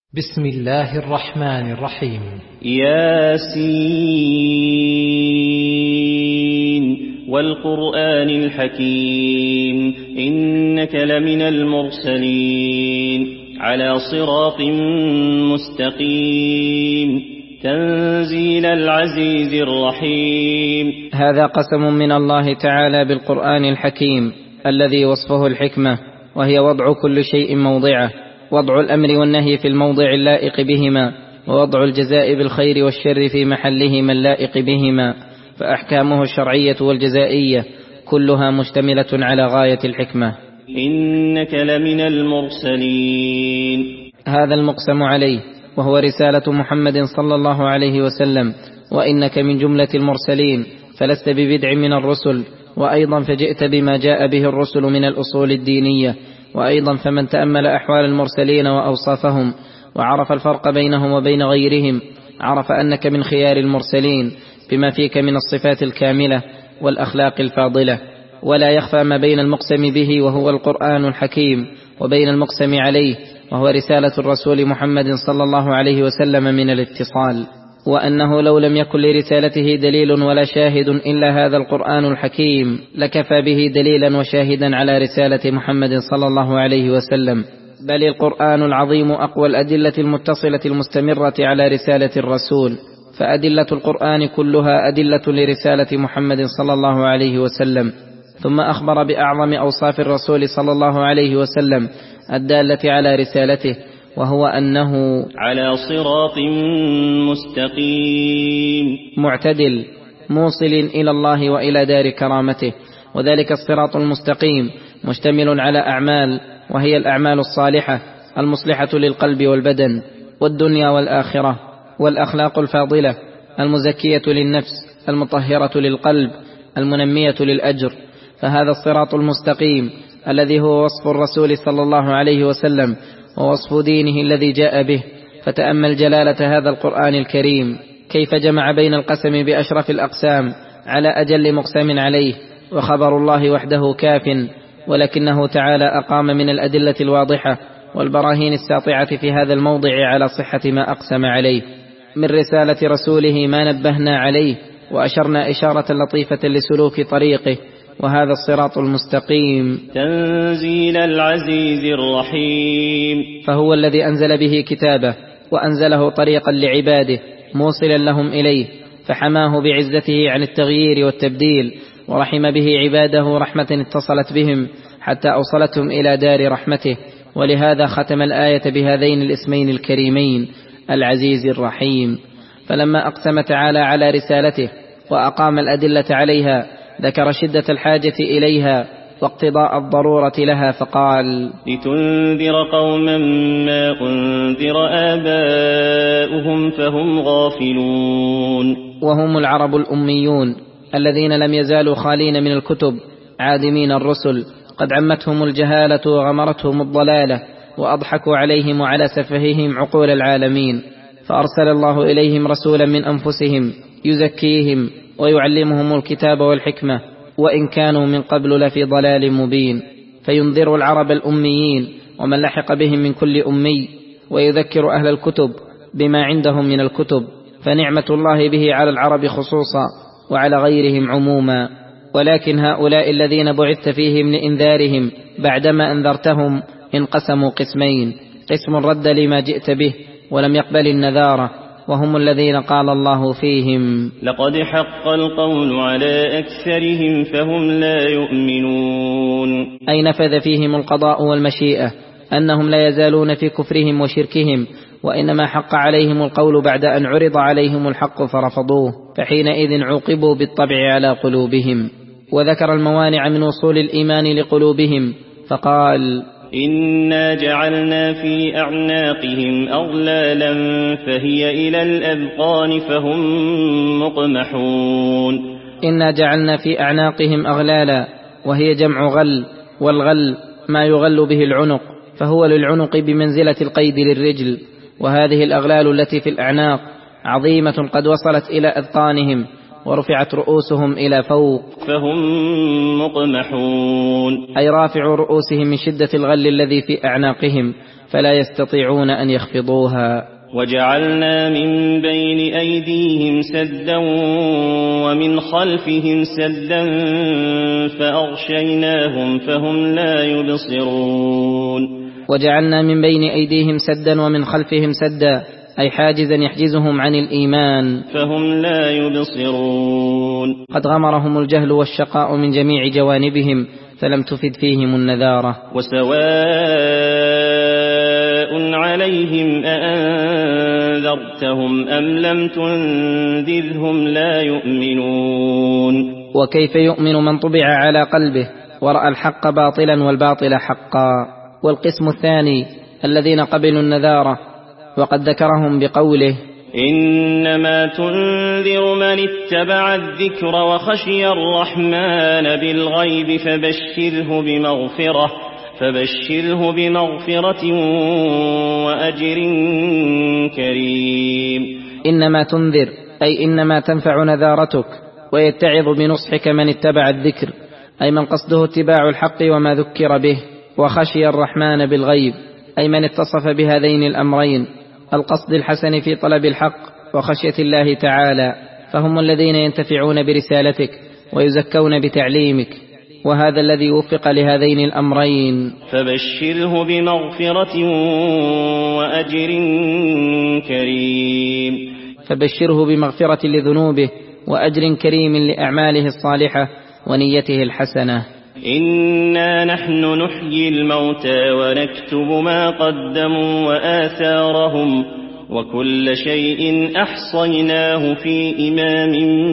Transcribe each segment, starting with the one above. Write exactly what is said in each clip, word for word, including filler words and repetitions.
بسم الله الرحمن الرحيم. ياسين والقرآن الحكيم إنك لمن المرسلين على صراط مستقيم تنزيل العزيز الرحيم. هذا قسم من الله تعالى بالقرآن الحكيم الذي وصفه الحكمة، وهي وضع كل شيء موضعه، وضع الأمر والنهي في الموضع اللائق بهما، ووضع الجزاء بالخير والشر في محلهما اللائق بهما، فأحكامه الشرعية والجزائية كلها مشتملة على غاية الحكمة. إنك لمن المرسلين، هذا المقسم عليه وهو رسالة محمد صلى الله عليه وسلم، وإنك من جملة المرسلين، فلست ببدع من الرسل، وأيضا فجئت بما جاء به الرسل من الأصول الدينية، وأيضا فمن تأمل أحوال المرسلين وأوصافهم وعرف الفرق بينهم وبين غيرهم عرف أنك من خيار المرسلين بما فيك من الصفات الكاملة والأخلاق الفاضلة. ولا يخفى ما بين المقسم به وهو القرآن الحكيم وبين المقسم عليه وهو رسالة الرسول محمد صلى الله عليه وسلم من الاتصال، وأنه لو لم يكن لرسالته دليل ولا شاهد إلا هذا القرآن الحكيم لكفى به دليلا وشاهدا على رسالة محمد صلى الله عليه وسلم. بل القرآن العظيم أقوى الأدلة المتصلة المستمرة على رسالة الرسول، فأدلة القرآن كلها أدلة لرسالة محمد صلى الله عليه وسلم. ثم أخبر بأعظم أوصاف الرسول صلى الله عليه وسلم الدالة على رسالته، وهو أنه على صراط مستقيم معتدل موصل إلى الله وإلى دار كرامته. وذلك الصراط المستقيم مشتمل على أعمال، وهي الأعمال الصالحة المصلحة للقلب والبدن والدنيا والآخرة، والأخلاق الفاضلة المزكية للنفس المطهرة للقلب المنمية للأجر. فهذا الصراط المستقيم الذي هو وصف الرسول صلى الله عليه وسلم ووصف دينه الذي جاء به. فتأمل جلالة هذا القرآن الكريم كيف جمع بين القسم بأشرف الأقسام على أجل مقسم عليه، وخبر الله وحده كاف، ولكنه تعالى أقام من الأدلة الواضحة والبراهين الساطعة في هذا الموضع على صحة ما أقسم عليه من رسالة رسوله ما نبهنا عليه وأشرنا إشارة لطيفة لسلوك طريقه، وهذا الصراط المستقيم تنزيل العزيز الرحيم، فهو الذي أنزل به كتابه وأنزله طريقا لعباده موصلا لهم إليه، فحماه بعزته عن التغيير والتبديل، ورحم به عباده رحمة اتصلت بهم حتى أوصلتهم إلى دار رحمته. ولهذا ختم الآية بهذين الاسمين الكريمين العزيز الرحيم. فلما أقسم تعالى على رسالته وأقام الأدلة عليها ذكر شدة الحاجة إليها واقتضاء الضرورة لها، فقال: لتنذر قوما ما أنذر آباؤهم فهم غافلون. وهم العرب الأميون الذين لم يزالوا خالين من الكتب عادمين الرسل، قد عمتهم الجهالة وغمرتهم الضلالة، وأضحكوا عليهم وعلى سفههم عقول العالمين، فأرسل الله إليهم رسولا من أنفسهم يزكيهم ويعلمهم الكتاب والحكمة، وإن كانوا من قبل لفي ضلال مبين، فينذر العرب الأميين ومن لحق بهم من كل أمي، ويذكر أهل الكتب بما عندهم من الكتب، فنعمة الله به على العرب خصوصا وعلى غيرهم عموما. ولكن هؤلاء الذين بعثت فيهم لإنذارهم بعدما أنذرتهم انقسموا قسمين: قسم رد لما جئت به ولم يقبل النذارة، وهم الذين قال الله فيهم: لقد حق القول على أكثرهم فهم لا يؤمنون. أي نفذ فيهم القضاء والمشيئة أنهم لا يزالون في كفرهم وشركهم، وإنما حق عليهم القول بعد أن عرض عليهم الحق فرفضوه، فحينئذ عوقبوا بالطبع على قلوبهم. وذكر الموانع من وصول الإيمان لقلوبهم فقال: إنا جعلنا في أعناقهم أغلالا فهي إلى الأذقان فهم مقمحون. إنا جعلنا في أعناقهم أغلالا، وهي جمع غل، والغل ما يغل به العنق، فهو للعنق بمنزلة القيد للرجل. وهذه الأغلال التي في الأعناق عظيمة قد وصلت إلى أذقانهم ورفعت رؤوسهم إلى فوق فهم مقمحون، أي رافع رؤوسهم من شدة الغل الذي في أعناقهم، فلا يستطيعون أن يخفضوها. وجعلنا من بين أيديهم سدا ومن خلفهم سدا فأغشيناهم فهم لا يبصرون. وجعلنا من بين أيديهم سدا ومن خلفهم سدا، أي حاجزا يحجزهم عن الإيمان فهم لا يبصرون. قد غمرهم الجهل والشقاء من جميع جوانبهم فلم تفد فيهم النذارة. وسواء عليهم أأنذرتهم أم لم تنذرهم لا يؤمنون. وكيف يؤمن من طبع على قلبه ورأى الحق باطلا والباطل حقا؟ والقسم الثاني الذين قبلوا النذارة وقد ذكرهم بقوله: إنما تنذر من اتبع الذكر وخشي الرحمن بالغيب فبشره بمغفرة فبشره بمغفرة وأجر كريم. إنما تنذر أي إنما تنفع نذارتك ويتعظ بنصحك من اتبع الذكر، أي من قصده اتباع الحق وما ذكر به، وخشي الرحمن بالغيب أي من اتصف بهذين الأمرين، القصد الحسن في طلب الحق وخشية الله تعالى، فهم الذين ينتفعون برسالتك ويزكون بتعليمك، وهذا الذي وفق لهذين الأمرين. فبشره بمغفرة وأجر كريم. فبشره بمغفرة لذنوبه وأجر كريم لأعماله الصالحة ونيته الحسنة. إنا نحن نحيي الموتى ونكتب ما قدموا وآثارهم وكل شيء أحصيناه في إمام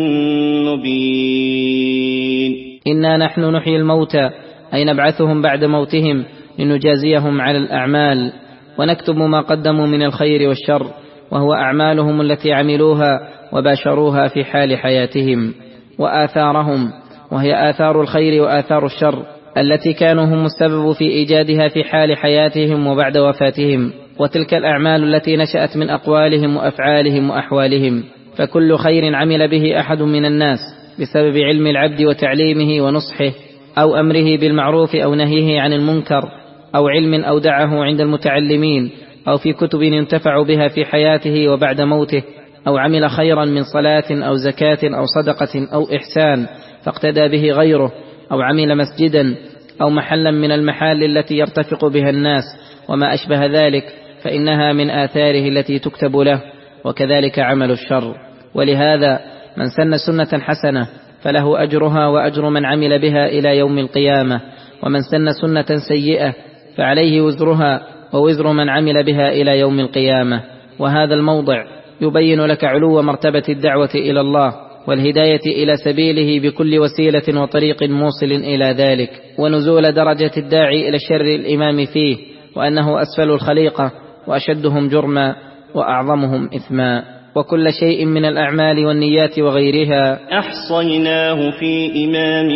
مبين. إنا نحن نحيي الموتى أي نبعثهم بعد موتهم لنجازيهم على الأعمال، ونكتب ما قدموا من الخير والشر، وهو أعمالهم التي عملوها وباشروها في حال حياتهم، وآثارهم وهي آثار الخير وآثار الشر التي كانوا هم السبب في إيجادها في حال حياتهم وبعد وفاتهم، وتلك الأعمال التي نشأت من أقوالهم وأفعالهم وأحوالهم. فكل خير عمل به أحد من الناس بسبب علم العبد وتعليمه ونصحه، أو أمره بالمعروف أو نهيه عن المنكر، أو علم أودعه عند المتعلمين، أو في كتب ينتفع بها في حياته وبعد موته، أو عمل خيرا من صلاة أو زكاة أو صدقة أو إحسان فاقتدى به غيره، أو عمل مسجدا أو محلا من المحال التي يرتفق بها الناس وما أشبه ذلك، فإنها من آثاره التي تكتب له. وكذلك عمل الشر. ولهذا من سن سنة حسنة فله أجرها وأجر من عمل بها إلى يوم القيامة، ومن سن سنة سيئة فعليه وزرها ووزر من عمل بها إلى يوم القيامة. وهذا الموضع يبين لك علو مرتبة الدعوة إلى الله والهداية إلى سبيله بكل وسيلة وطريق موصل إلى ذلك، ونزول درجة الداعي إلى الشر الإمام فيه، وأنه أسفل الخليقة وأشدهم جرما وأعظمهم إثما. وكل شيء من الأعمال والنيات وغيرها أحصيناه في إمام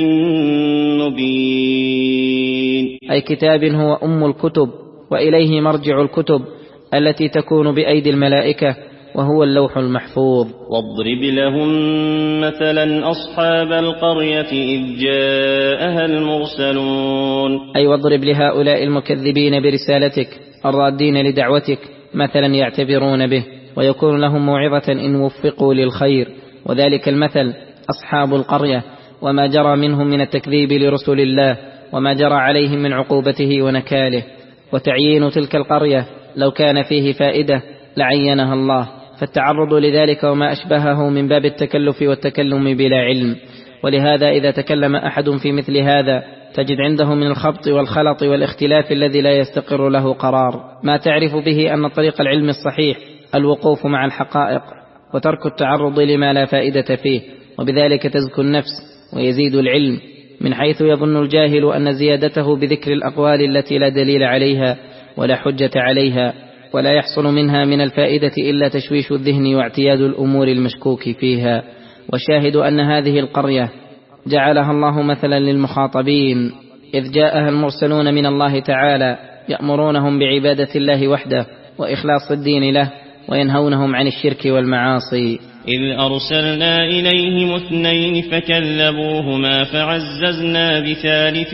مبين، أي كتاب هو أم الكتب وإليه مرجع الكتب التي تكون بأيدي الملائكة، وهو اللوح المحفوظ. واضرب لهم مثلا أصحاب القرية إذ جاءها المرسلون، أي واضرب لهؤلاء المكذبين برسالتك الرادين لدعوتك مثلا يعتبرون به ويكون لهم موعظة إن وفقوا للخير، وذلك المثل أصحاب القرية وما جرى منهم من التكذيب لرسل الله وما جرى عليهم من عقوبته ونكاله. وتعيين تلك القرية لو كان فيه فائدة لعينها الله، فالتعرض لذلك وما أشبهه من باب التكلف والتكلم بلا علم. ولهذا إذا تكلم أحد في مثل هذا تجد عنده من الخبط والخلط والاختلاف الذي لا يستقر له قرار، ما تعرف به أن طريق العلم الصحيح الوقوف مع الحقائق وترك التعرض لما لا فائدة فيه، وبذلك تزكو النفس ويزيد العلم، من حيث يظن الجاهل أن زيادته بذكر الأقوال التي لا دليل عليها ولا حجة عليها ولا يحصل منها من الفائدة إلا تشويش الذهن واعتياد الأمور المشكوك فيها. وشاهد أن هذه القرية جعلها الله مثلا للمخاطبين، إذ جاءها المرسلون من الله تعالى يأمرونهم بعبادة الله وحده وإخلاص الدين له وينهونهم عن الشرك والمعاصي. إذ أرسلنا إليهم اثنين فكذبوهما فعززنا بثالث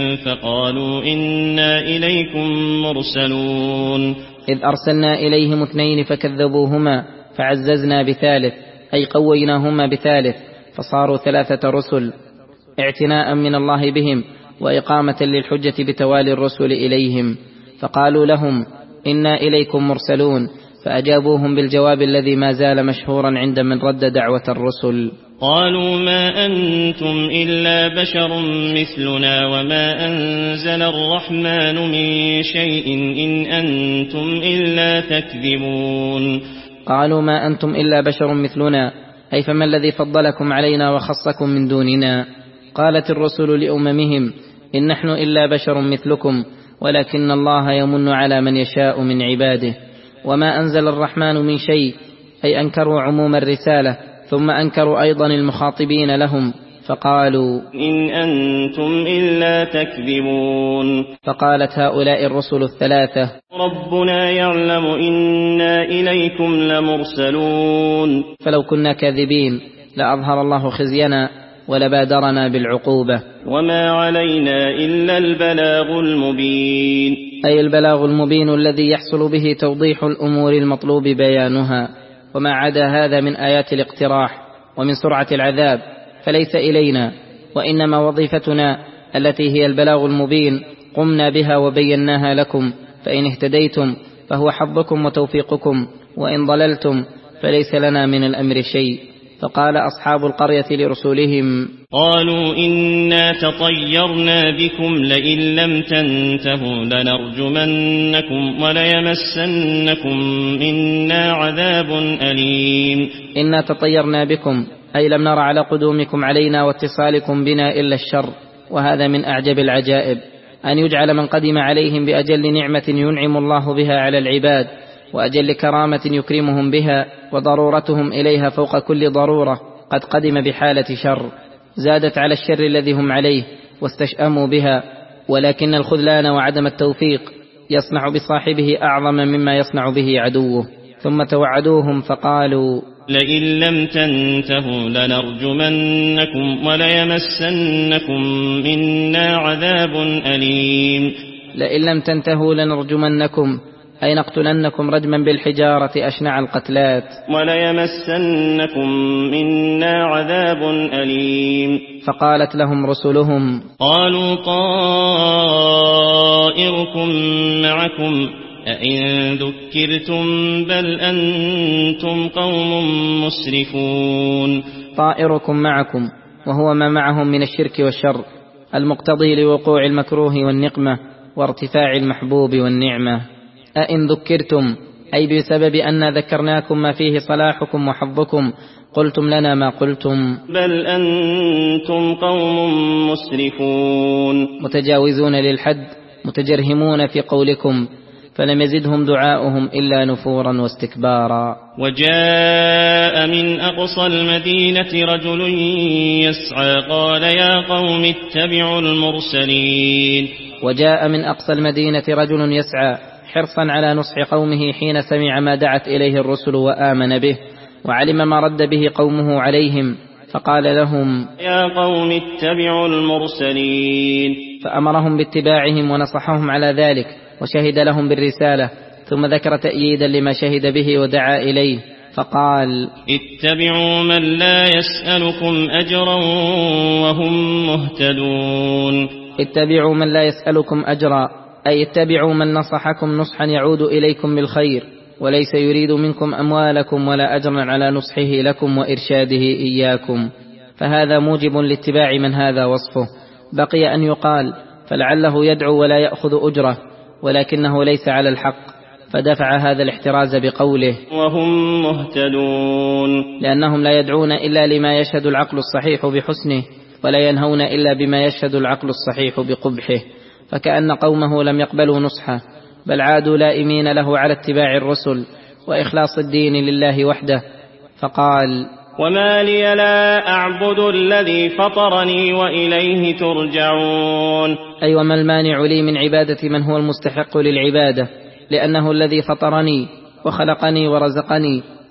فقالوا إنا إليكم مرسلون إذ أرسلنا إليهم اثنين فكذبوهما فعززنا بثالث أي قويناهما بثالث فصاروا ثلاثة رسل اعتناء من الله بهم وإقامة للحجة بتوالي الرسل إليهم. فقالوا لهم إنا إليكم مرسلون، فأجابوهم بالجواب الذي ما زال مشهورا عند من رد دعوة الرسل. قالوا ما أنتم إلا بشر مثلنا وما أنزل الرحمن من شيء إن أنتم إلا تكذبون. قالوا ما أنتم إلا بشر مثلنا، أي فما الذي فضلكم علينا وخصكم من دوننا؟ قالت الرسل لأممهم إن نحن إلا بشر مثلكم ولكن الله يمن على من يشاء من عباده. وما أنزل الرحمن من شيء، أي أنكروا عموم الرسالة ثم أنكروا أيضا المخاطبين لهم فقالوا إن أنتم إلا تكذبون. فقالت هؤلاء الرسل الثلاثة ربنا يعلم إنا إليكم لمرسلون. فلو كنا كاذبين لأظهر الله خزينا ولبادرنا بالعقوبة. وما علينا إلا البلاغ المبين، أي البلاغ المبين الذي يحصل به توضيح الأمور المطلوب بيانها. وما عدا هذا من آيات الاقتراح ومن سرعة العذاب فليس إلينا، وإنما وظيفتنا التي هي البلاغ المبين قمنا بها وبيناها لكم، فإن اهتديتم فهو حظكم وتوفيقكم، وإن ضللتم فليس لنا من الأمر شيء. فقال أصحاب القرية لرسلهم قالوا إنا تطيرنا بكم لئن لم تنتهوا لنرجمنكم وليمسنكم منا عذاب أليم. إنا تطيرنا بكم أي لم نر على قدومكم علينا واتصالكم بنا إلا الشر. وهذا من أعجب العجائب أن يجعل من قدم عليهم بأجل نعمة ينعم الله بها على العباد وأجل كرامة يكرمهم بها وضرورتهم إليها فوق كل ضرورة قد قدم بحالة شر زادت على الشر الذي هم عليه واستشأموا بها. ولكن الخذلان وعدم التوفيق يصنع بصاحبه أعظم مما يصنع به عدوه. ثم توعدوهم فقالوا لئن لم تنتهوا لنرجمنكم وليمسنكم منا عذاب أليم. لئن لم تنتهوا لنرجمنكم أي نقتلنكم رجما بالحجارة أشنع القتلات. وليمسنكم منا عذاب أليم. فقالت لهم رسلهم قالوا طائركم معكم أئن ذكرتم بل أنتم قوم مسرفون. طائركم معكم وهو ما معهم من الشرك والشر المقتضي لوقوع المكروه والنقمة وارتفاع المحبوب والنعمة. أئن ذكرتم أي بسبب أن ذكرناكم ما فيه صلاحكم وحظكم قلتم لنا ما قلتم بل أنتم قوم مسرفون. متجاوزون للحد متجرهمون في قولكم فلم يزدهم دعاؤهم إلا نفورا واستكبارا. وجاء من أقصى المدينة رجل يسعى قال يا قوم اتبعوا المرسلين. وجاء من أقصى المدينة رجل يسعى حرصا على نصح قومه حين سمع ما دعت إليه الرسل وآمن به وعلم ما رد به قومه عليهم فقال لهم يا قوم اتبعوا المرسلين. فأمرهم باتباعهم ونصحهم على ذلك وشهد لهم بالرسالة ثم ذكر تأييدا لما شهد به ودعا إليه فقال اتبعوا من لا يسألكم أجرا وهم مهتدون. اتبعوا من لا يسألكم أجرا أي اتبعوا من نصحكم نصحا يعود إليكم بالخير وليس يريد منكم أموالكم ولا أجرا على نصحه لكم وإرشاده إياكم. فهذا موجب لاتباع من هذا وصفه. بقي أن يقال فلعله يدعو ولا يأخذ أجره ولكنه ليس على الحق فدفع هذا الاحتراز بقوله وهم مهتدون، لأنهم لا يدعون إلا لما يشهد العقل الصحيح بحسنه ولا ينهون إلا بما يشهد العقل الصحيح بقبحه. فكأن قومه لم يقبلوا نصحه بل عادوا لائمين له على اتباع الرسل وإخلاص الدين لله وحده. فقال وما لي لا أعبد الذي فطرني وإليه ترجعون. أي وما المانع لي من عبادة من هو المستحق للعبادة لأنه الذي فطرني وخلقني ورزقني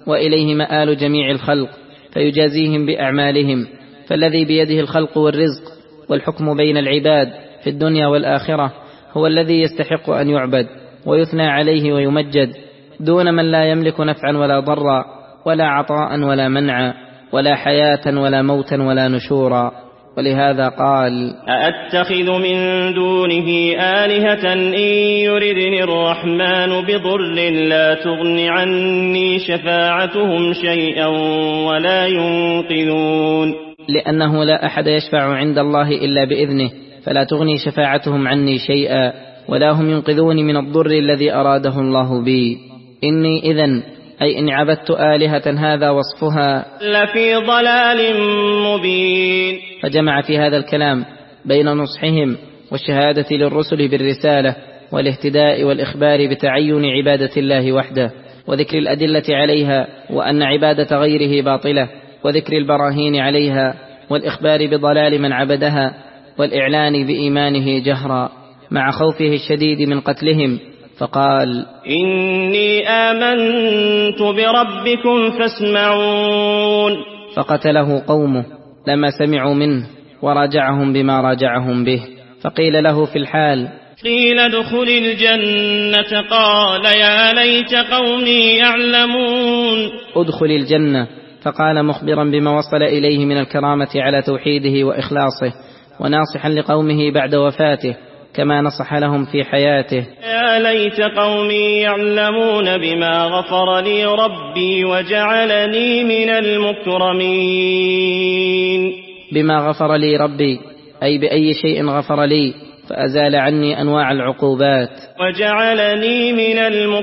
وإليه مآل جميع الخلق، فيجازيهم بأعمالهم. فالذي بيده الخلق والرزق والحكم بين العباد في الدنيا والآخرة هو الذي يستحق أن يعبد ويثنى عليه ويمجد، دون من لا يملك نفعا ولا ضرا، ولا عطاء ولا منعا، ولا حياة ولا موتا ولا نشورا. ولهذا قال: أأتخذ من دونه آلهة إن يردني الرحمن بضر لا تغن عني شفاعتهم شيئا ولا ينقذون. لأنه لا أحد يشفع عند الله إلا بإذنه، فلا تغني شفاعتهم عني شيئا ولا هم ينقذوني من الضر الذي أراده الله بي. إني إذن، أي إن عبدت آلهة هذا وصفها، لفي ضلال مبين. فجمع في هذا الكلام بين نصحهم والشهادة للرسل بالرسالة والاهتداء والإخبار بتعين عبادة الله وحده، وذكر الأدلة عليها وأن عبادة غيره باطلة، وذكر البراهين عليها، والإخبار بضلال من عبدها، والإعلان بإيمانه جهرا مع خوفه الشديد من قتلهم. فقال: إني آمنت بربكم فاسمعون. فقتله قومه لما سمعوا منه، وراجعهم بما راجعهم به. فقيل له في الحال: قيل ادخل الجنة. قال: يا ليت قومي يعلمون. ادخل الجنة. فقال مخبرا بما وصل إليه من الكرامة على توحيده وإخلاصه، وناصحا لقومه بعد وفاته كما نصح لهم في حياته: يا ليت قومي يعلمون بما غفر لي ربي وجعلني من المكرمين. بما غفر لي ربي، أي بأي شيء غفر لي فأزال عني أنواع العقوبات، وجعلني من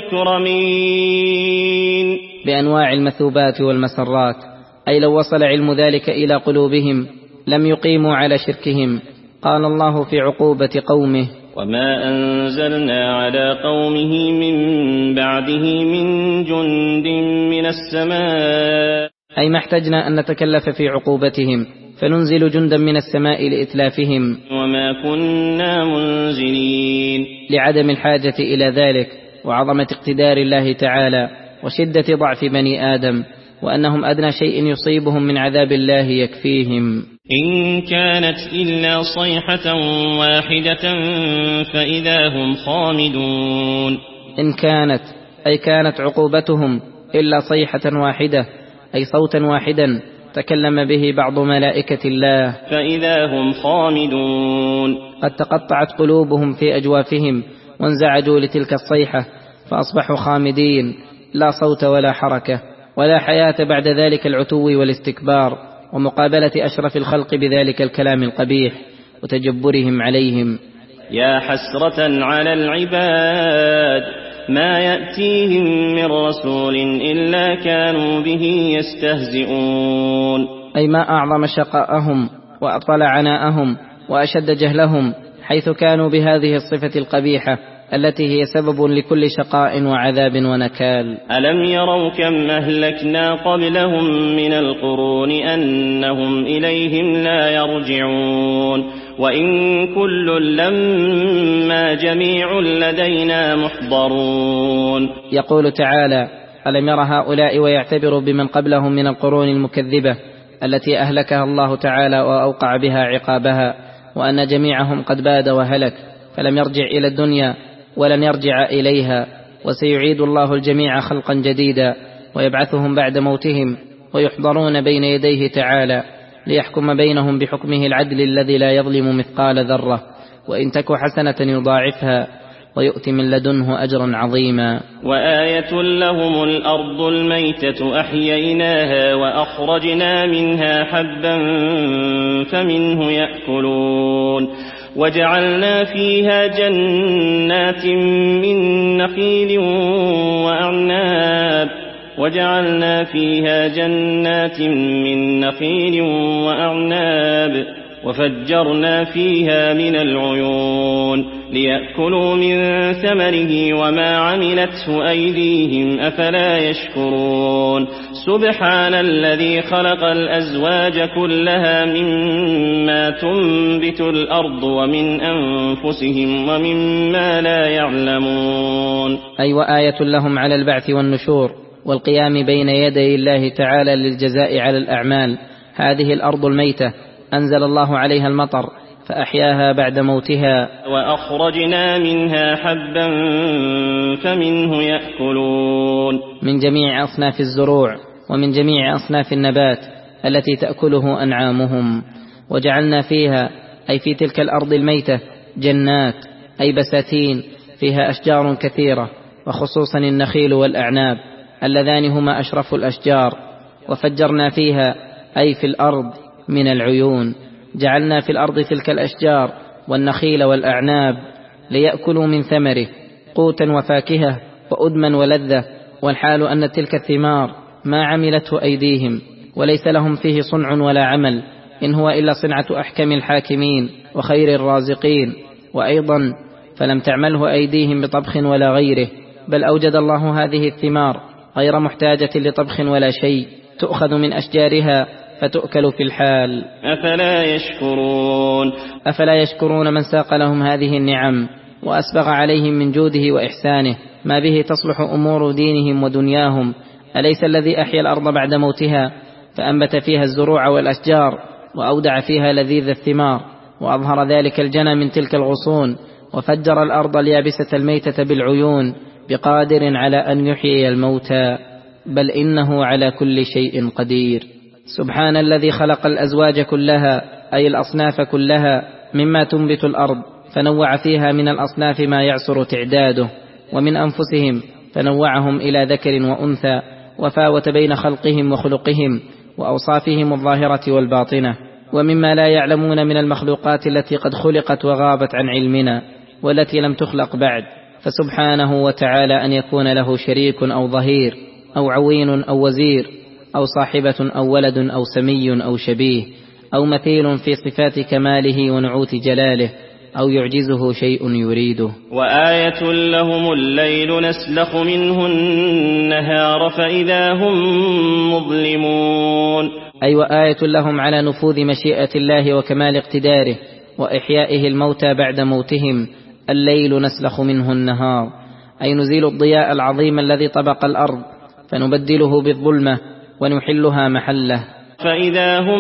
المكرمين بأنواع المثوبات والمسرات. أي لو وصل علم ذلك إلى قلوبهم لم يقيموا على شركهم. قال الله في عقوبة قومه: وما أنزلنا على قومه من بعده من جند من السماء. أي ما احتجنا أن نتكلف في عقوبتهم، فننزل جندا من السماء لإتلافهم، وما كنا منزلين، لعدم الحاجة إلى ذلك، وعظمة اقتدار الله تعالى، وشدة ضعف بني آدم، وأنهم أدنى شيء يصيبهم من عذاب الله يكفيهم. إن كانت إلا صيحة واحدة فإذا هم خامدون. إن كانت، أي كانت عقوبتهم إلا صيحة واحدة، أي صوتا واحدا تكلم به بعض ملائكة الله، فإذا هم خامدون. قد تقطعت قلوبهم في أجوافهم وانزعجوا لتلك الصيحة، فأصبحوا خامدين، لا صوت ولا حركة ولا حياة بعد ذلك العتو والاستكبار، ومقابلة أشرف الخلق بذلك الكلام القبيح وتجبرهم عليهم. يا حسرة على العباد ما يأتيهم من رسول إلا كانوا به يستهزئون. أي ما أعظم شقاءهم وأطل عناءهم وأشد جهلهم، حيث كانوا بهذه الصفة القبيحة التي هي سبب لكل شقاء وعذاب ونكال. ألم يروا كم أهلكنا قبلهم من القرون أنهم إليهم لا يرجعون وإن كل لما جميع لدينا محضرون. يقول تعالى: ألم ير هؤلاء ويعتبروا بمن قبلهم من القرون المكذبة التي أهلكها الله تعالى وأوقع بها عقابها، وأن جميعهم قد باد وهلك، فلم يرجع إلى الدنيا ولن يرجع إليها، وسيعيد الله الجميع خلقا جديدا ويبعثهم بعد موتهم ويحضرون بين يديه تعالى ليحكم بينهم بحكمه العدل الذي لا يظلم مثقال ذرة، وإن تك حسنة يضاعفها ويؤتي من لدنه أجرا عظيما. وآية لهم الأرض الميتة أحييناها وأخرجنا منها حبا فمنه يأكلون وجعلنا فيها جنات من نخيل وأعناب وجعلنا فيها جنات من نخيل وأعناب وفجرنا فيها من العيون ليأكلوا من ثمره وما عملته أيديهم أفلا يشكرون. سبحان الذي خلق الأزواج كلها مما تنبت الأرض ومن أنفسهم ومما لا يعلمون. أي وآية لهم على البعث والنشور والقيام بين يدي الله تعالى للجزاء على الأعمال. هذه الأرض الميتة أنزل الله عليها المطر فأحياها بعد موتها. وأخرجنا منها حبا فمنه يأكلون. من جميع أصناف الزروع ومن جميع أصناف النبات التي تأكله أنعامهم. وجعلنا فيها أي في تلك الأرض الميتة جنات أي بساتين فيها أشجار كثيرة، وخصوصا النخيل والأعناب اللذان هما أشرف الأشجار. وفجرنا فيها أي في الأرض من العيون. جعلنا في الأرض تلك الأشجار والنخيل والأعناب ليأكلوا من ثمره قوتا وفاكهة وأدما ولذة، والحال أن تلك الثمار ما عملته أيديهم، وليس لهم فيه صنع ولا عمل، إن هو إلا صنعة أحكم الحاكمين وخير الرازقين. وأيضا فلم تعمله أيديهم بطبخ ولا غيره، بل أوجد الله هذه الثمار غير محتاجة لطبخ ولا شيء، تؤخذ من أشجارها فتؤكل في الحال. أفلا يشكرون أفلا يشكرون من ساق لهم هذه النعم وأسبغ عليهم من جوده وإحسانه ما به تصلح أمور دينهم ودنياهم. أليس الذي أحيا الأرض بعد موتها فأنبت فيها الزروع والأشجار وأودع فيها لذيذ الثمار، وأظهر ذلك الجنى من تلك الغصون، وفجر الأرض اليابسة الميتة بالعيون، بقادر على أن يحيي الموتى، بل إنه على كل شيء قدير. سبحان الذي خلق الأزواج كلها أي الأصناف كلها مما تنبت الأرض، فنوع فيها من الأصناف ما يعسر تعداده، ومن أنفسهم فنوعهم إلى ذكر وأنثى، وفاوت بين خلقهم وخلقهم وأوصافهم الظاهرة والباطنة، ومما لا يعلمون من المخلوقات التي قد خلقت وغابت عن علمنا والتي لم تخلق بعد. فسبحانه وتعالى أن يكون له شريك أو ظهير أو عوين أو وزير أو صاحبة أو ولد أو سمي أو شبيه أو مثيل في صفات كماله ونعوت جلاله، أو يعجزه شيء يريده. وآية لهم الليل نسلخ منه النهار فإذا هم مظلمون. أي وآية لهم على نفوذ مشيئة الله وكمال اقتداره وإحيائه الموتى بعد موتهم. الليل نسلخ منه النهار أي نزيل الضياء العظيم الذي طبق الأرض فنبدله بالظلمة ونحلها محله فإذا هم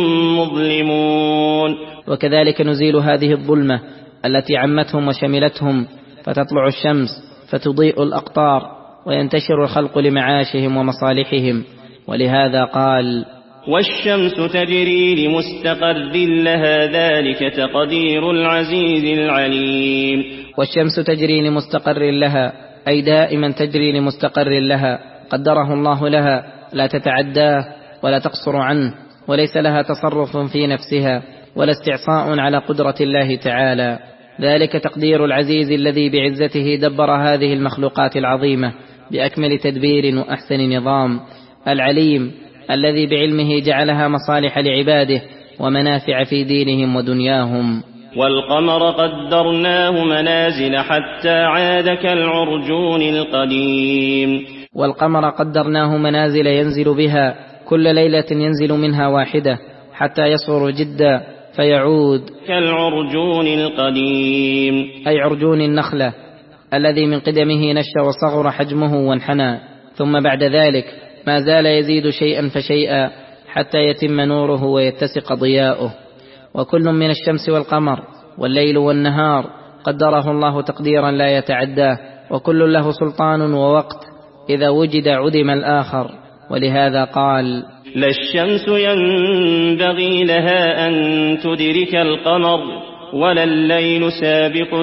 مظلمون. وكذلك نزيل هذه الظلمة التي عمتهم وشملتهم، فتطلع الشمس فتضيء الأقطار وينتشر الخلق لمعاشهم ومصالحهم. ولهذا قال: والشمس تجري لمستقر لها ذلك تقدير العزيز العليم. والشمس تجري لمستقر لها أي دائما تجري لمستقر لها قدره الله لها، لا تتعداه ولا تقصر عنه، وليس لها تصرف في نفسها ولا استعصاء على قدرة الله تعالى. ذلك تقدير العزيز الذي بعزته دبر هذه المخلوقات العظيمة بأكمل تدبير وأحسن نظام. العليم الذي بعلمه جعلها مصالح لعباده ومنافع في دينهم ودنياهم. والقمر قدرناه منازل حتى عاد كالعرجون القديم. والقمر قدرناه منازل ينزل بها كل ليلة، ينزل منها واحدة حتى يصغر جدا فيعود كالعرجون القديم أي عرجون النخلة الذي من قدمه نشأ وصغر حجمه وانحنى، ثم بعد ذلك ما زال يزيد شيئا فشيئا حتى يتم نوره ويتسق ضياؤه. وكل من الشمس والقمر والليل والنهار قدره الله تقديرا لا يتعداه، وكل له سلطان ووقت، إذا وجد عدم الآخر. ولهذا قال: لا الشمس ينبغي لها أن تدرك القمر ولا الليل سابق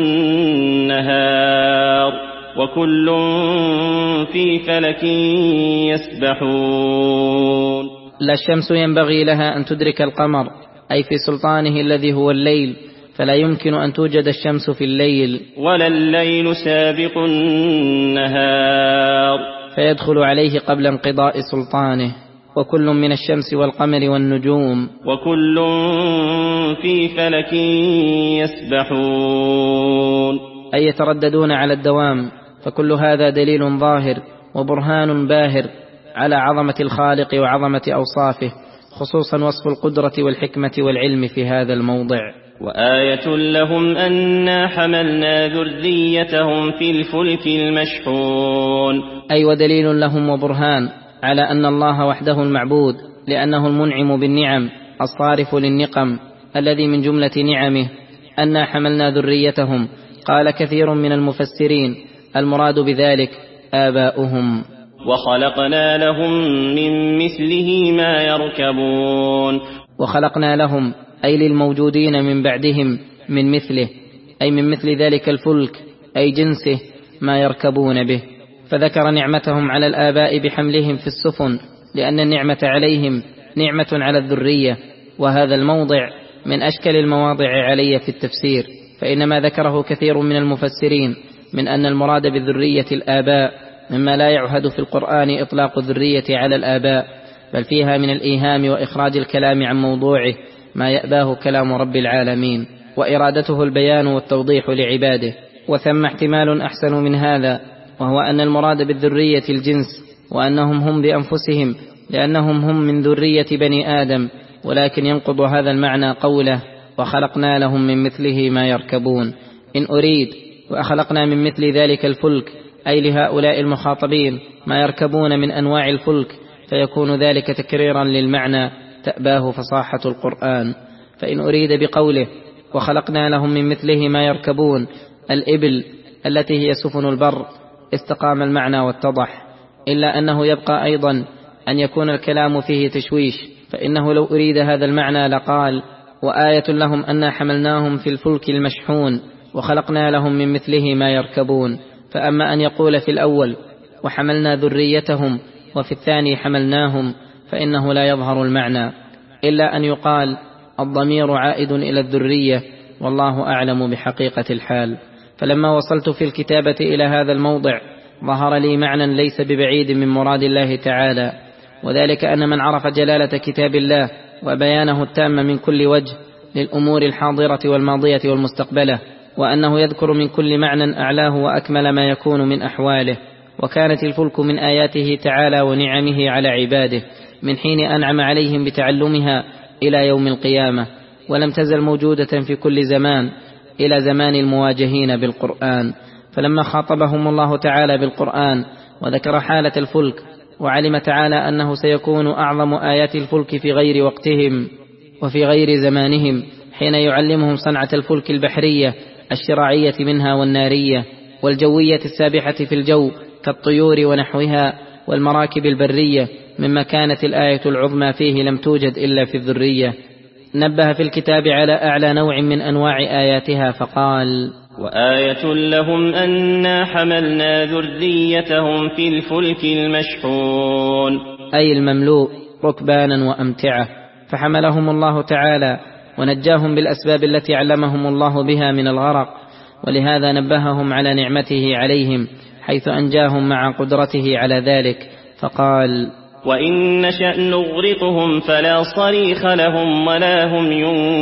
النهار وكل في فلك يسبحون. لا الشمس ينبغي لها أن تدرك القمر أي في سلطانه الذي هو الليل، فلا يمكن أن توجد الشمس في الليل، ولا الليل سابق النهار فيدخل عليه قبل انقضاء سلطانه. وكل من الشمس والقمر والنجوم وكل في فلك يسبحون أي يترددون على الدوام. فكل هذا دليل ظاهر وبرهان باهر على عظمة الخالق وعظمة أوصافه، خصوصا وصف القدرة والحكمة والعلم في هذا الموضع. وآية لهم أنا حملنا ذريتهم في الفلك المشحون أي ودليل لهم وبرهان على أن الله وحده المعبود، لأنه المنعم بالنعم الصارف للنقم الذي من جملة نعمه أنا حملنا ذريتهم. قال كثير من المفسرين المراد بذلك آباؤهم. وخلقنا لهم من مثله ما يركبون. وخلقنا لهم أي للموجودين من بعدهم من مثله، أي من مثل ذلك الفلك أي جنسه ما يركبون به. فذكر نعمتهم على الآباء بحملهم في السفن، لأن النعمة عليهم نعمة على الذرية، وهذا الموضع من أشكل المواضع علي في التفسير، فإنما ذكره كثير من المفسرين من أن المراد بالذرية الآباء، مما لا يعهد في القرآن إطلاق الذرية على الآباء، بل فيها من الإيهام وإخراج الكلام عن موضوعه ما يأباه كلام رب العالمين، وإرادته البيان والتوضيح لعباده. وثم احتمال أحسن من هذا، وهو أن المراد بالذرية الجنس، وأنهم هم بأنفسهم، لأنهم هم من ذرية بني آدم، ولكن ينقض هذا المعنى قوله وخلقنا لهم من مثله ما يركبون. إن أريد وأخلقنا من مثل ذلك الفلك أي لهؤلاء المخاطبين ما يركبون من أنواع الفلك، فيكون ذلك تكريرا للمعنى تأباه فصاحة القرآن. فإن أريد بقوله وخلقنا لهم من مثله ما يركبون الإبل التي هي سفن البر استقام المعنى واتضح، إلا أنه يبقى أيضا أن يكون الكلام فيه تشويش، فإنه لو أريد هذا المعنى لقال وآية لهم أنا حملناهم في الفلك المشحون وخلقنا لهم من مثله ما يركبون. فأما أن يقول في الأول وحملنا ذريتهم وفي الثاني حملناهم فإنه لا يظهر المعنى، إلا أن يقال الضمير عائد إلى الذرية، والله أعلم بحقيقة الحال. فلما وصلت في الكتابة إلى هذا الموضع ظهر لي معنى ليس ببعيد من مراد الله تعالى، وذلك أن من عرف جلالة كتاب الله وبيانه التام من كل وجه للأمور الحاضرة والماضية والمستقبلة، وأنه يذكر من كل معنى أعلاه وأكمل ما يكون من أحواله. وكانت الفلك من آياته تعالى ونعمه على عباده من حين أنعم عليهم بتعلمها إلى يوم القيامة، ولم تزل موجودة في كل زمان إلى زمان المواجهين بالقرآن. فلما خاطبهم الله تعالى بالقرآن وذكر حالة الفلك، وعلم تعالى أنه سيكون أعظم آيات الفلك في غير وقتهم وفي غير زمانهم، حين يعلمهم صنعة الفلك البحرية الشراعية منها والنارية والجوية السابحة في الجو كالطيور ونحوها، والمراكب البرية، مما كانت الآية العظمى فيه لم توجد إلا في الذرية. نبه في الكتاب على أعلى نوع من أنواع آياتها فقال وآية لهم أنا حملنا ذريتهم في الفلك المشحون، أي المملوء ركبانا وأمتعة، فحملهم الله تعالى ونجاهم بالأسباب التي علمهم الله بها من الغرق، ولهذا نبههم على نعمته عليهم حيث أنجاهم مع قدرته على ذلك فقال وإن نشأ نغرقهم فلا صريخ لهم ولا هم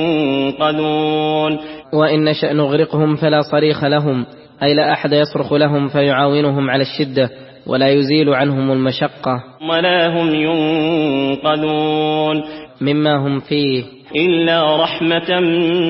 ينقذون. وإن نشأ نغرقهم فلا صريخ لهم، أي لا أحد يصرخ لهم فيعاونهم على الشدة ولا يزيل عنهم المشقة ولا هم ينقذون مما هم فيه إلا رحمة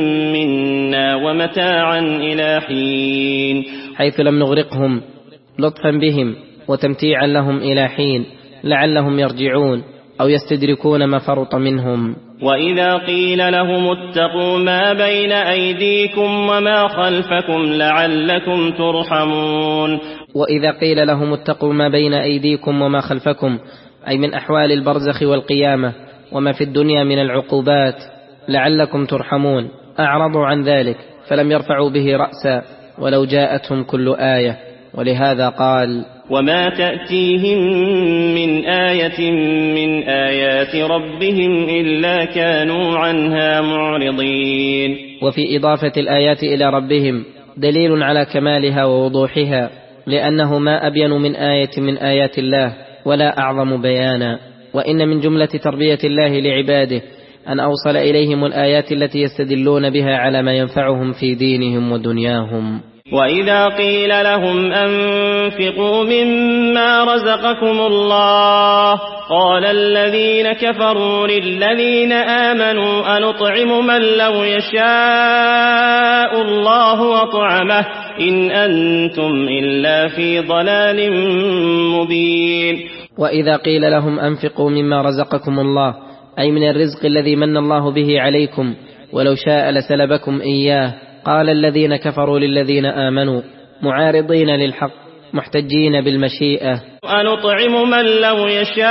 منا ومتاعا إلى حين، حيث لم نغرقهم لطفا بهم وتمتيعا لهم إلى حين لعلهم يرجعون أو يستدركون ما فرط منهم. وإذا قيل لهم اتقوا ما بين أيديكم وما خلفكم لعلكم ترحمون. وإذا قيل لهم اتقوا ما بين أيديكم وما خلفكم، أي من أحوال البرزخ والقيامة وما في الدنيا من العقوبات لعلكم ترحمون، أعرضوا عن ذلك فلم يرفعوا به رأسا ولو جاءتهم كل آية، ولهذا قال وما تأتيهم من آية من آيات ربهم إلا كانوا عنها معرضين. وفي إضافة الآيات إلى ربهم دليل على كمالها ووضوحها، لأنه ما أبين من آية من آيات الله ولا أعظم بيانا. وإن من جملة تربية الله لعباده أن أوصل إليهم الآيات التي يستدلون بها على ما ينفعهم في دينهم ودنياهم. وإذا قيل لهم أنفقوا مما رزقكم الله قال الذين كفروا للذين آمنوا أنطعم من لو يشاء الله وطعمه إن أنتم إلا في ضلال مبين. وإذا قيل لهم أنفقوا مما رزقكم الله، أي من الرزق الذي من الله به عليكم، ولو شاء لسلبكم إياه، قال الذين كفروا للذين آمنوا معارضين للحق محتجين بالمشيئة: أنطعم من لو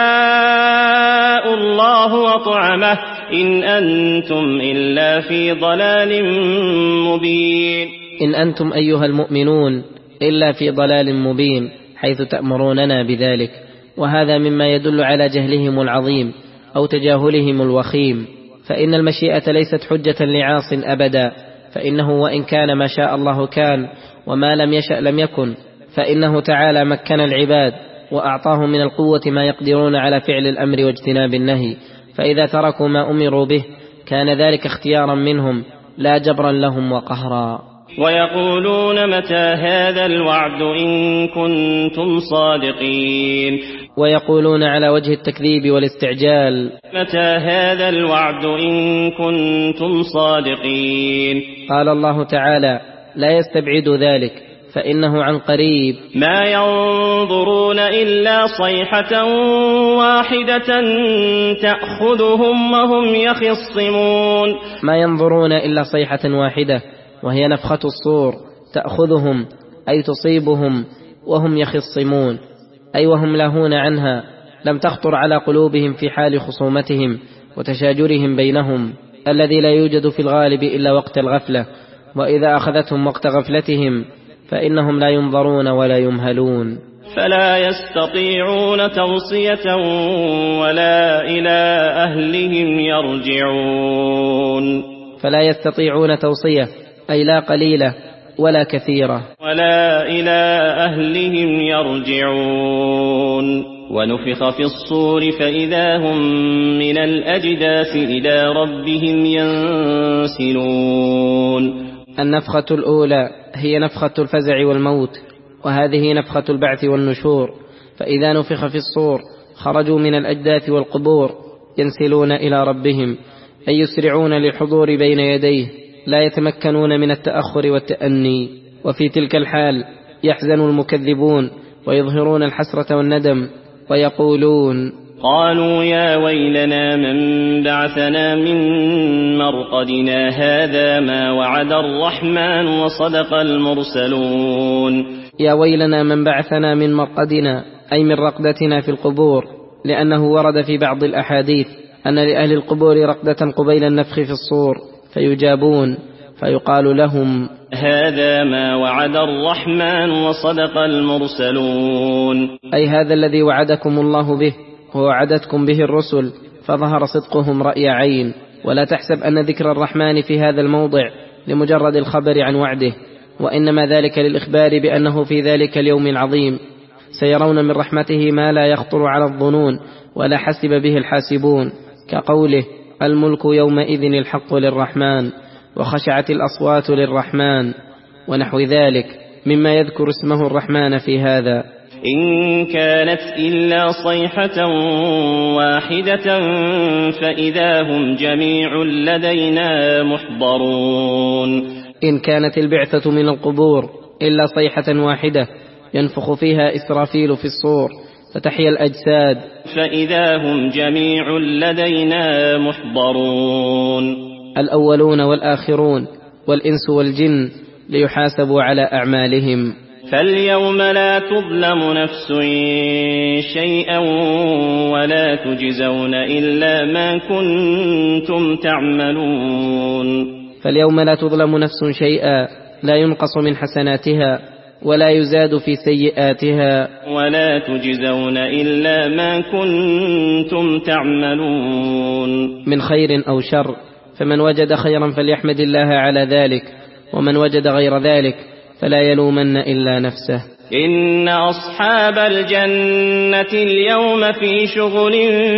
يشاء الله وطعمه إن أنتم إلا في ضلال مبين. إن أنتم أيها المؤمنون إلا في ضلال مبين، حيث تأمروننا بذلك، وهذا مما يدل على جهلهم العظيم أو تجاهلهم الوخيم، فإن المشيئة ليست حجة لعاص أبدا، فإنه وإن كان ما شاء الله كان، وما لم يشأ لم يكن، فإنه تعالى مكن العباد وأعطاهم من القوة ما يقدرون على فعل الأمر واجتناب النهي، فإذا تركوا ما أمروا به كان ذلك اختيارا منهم لا جبرا لهم وقهرا. ويقولون متى هذا الوعد إن كنتم صادقين. ويقولون على وجه التكذيب والاستعجال: متى هذا الوعد إن كنتم صادقين. قال الله تعالى: لا يستبعد ذلك، فإنه عن قريب. ما ينظرون إلا صيحة واحدة تأخذهم وهم يخصمون. ما ينظرون إلا صيحة واحدة، وهي نفخة الصور، تأخذهم أي تصيبهم وهم يخصمون، أي وهم لاهون عنها، لم تخطر على قلوبهم في حال خصومتهم وتشاجرهم بينهم، الذي لا يوجد في الغالب إلا وقت الغفلة، وإذا أخذتهم وقت غفلتهم فإنهم لا ينظرون ولا يمهلون. فلا يستطيعون توصية ولا إلى أهلهم يرجعون. فلا يستطيعون توصية، أي لا قليلة ولا كثيرة. ولا إلى أهلهم يرجعون. ونفخ في الصور فإذا هم من الأجداث إلى ربهم ينسلون. النفخة الأولى هي نفخة الفزع والموت، وهذه نفخة البعث والنشور. فإذا نفخ في الصور خرجوا من الأجداث والقبور ينسلون إلى ربهم، أي يسرعون للحضور بين يديه، لا يتمكنون من التأخر والتأني. وفي تلك الحال يحزن المكذبون ويظهرون الحسرة والندم ويقولون: قالوا يا ويلنا من بعثنا من مرقدنا هذا ما وعد الرحمن وصدق المرسلون. يا ويلنا من بعثنا من مرقدنا، أي من رقدتنا في القبور، لأنه ورد في بعض الأحاديث أن لأهل القبور رقدة قبيل النفخ في الصور فيجابون، فيقال لهم: هذا ما وعد الرحمن وصدق المرسلون. أي هذا الذي وعدكم الله به ووعدتكم به الرسل، فظهر صدقهم رأي عين. ولا تحسب أن ذكر الرحمن في هذا الموضع لمجرد الخبر عن وعده، وإنما ذلك للإخبار بأنه في ذلك اليوم العظيم سيرون من رحمته ما لا يخطر على الظنون ولا حسب به الحاسبون، كقوله: الملك يومئذ الحق للرحمن وخشعت الأصوات للرحمن، ونحو ذلك مما يذكر اسمه الرحمن في هذا. إن كانت إلا صيحة واحدة فإذا هم جميع لدينا محضرون. إن كانت البعثة من القبور إلا صيحة واحدة ينفخ فيها إسرافيل في الصور فتحيا الأجساد، فإذا هم جميع لدينا محضرون. الأولون والآخرون والإنس والجن ليحاسبوا على أعمالهم. فاليوم لا تظلم نفس شيئا ولا تجزون إلا ما كنتم تعملون. فاليوم لا تظلم نفس شيئا، لا ينقص من حسناتها ولا يزاد في سيئاتها، ولا تجزون إلا ما كنتم تعملون من خير أو شر. فمن وجد خيرا فليحمد الله على ذلك، ومن وجد غير ذلك فلا يلومن إلا نفسه. إن أصحاب الجنة اليوم في شغل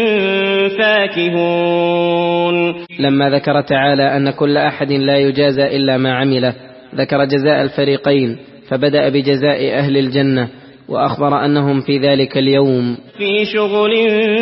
فاكهون. لما ذكر تعالى أن كل أحد لا يجازى إلا ما عمله، ذكر جزاء الفريقين، فبدأ بجزاء أهل الجنة وأخبر أنهم في ذلك اليوم في شغل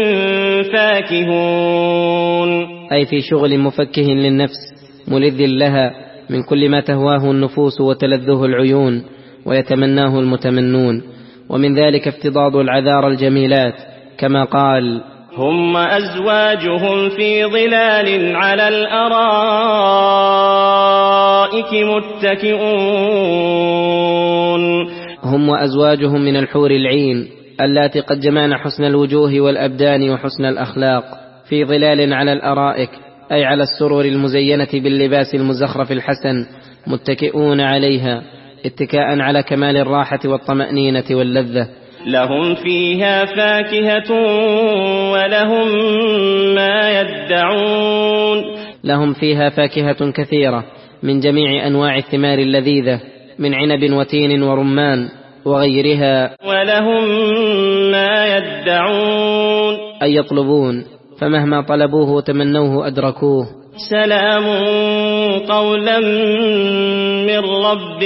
فاكهون، أي في شغل مفكه للنفس ملذ لها من كل ما تهواه النفوس وتلذه العيون، ويتمناه المتمنون. ومن ذلك افتضاض العذار الجميلات كما قال: هم أزواجهم في ظلال على الأرائك متكئون. هم وأزواجهم من الحور العين اللاتي قد جمعن حسن الوجوه والأبدان وحسن الأخلاق في ظلال على الأرائك، أي على السرور المزينة باللباس المزخرف الحسن، متكئون عليها اتكاء على كمال الراحة والطمأنينة واللذة. لهم فيها فاكهة ولهم ما يدعون. لهم فيها فاكهة كثيرة من جميع أنواع الثمار اللذيذة، من عنب وتين ورمان وغيرها. ولهم ما يدعون، أي يطلبون، فمهما طلبوه وتمنوه أدركوه. سلام قولا من رب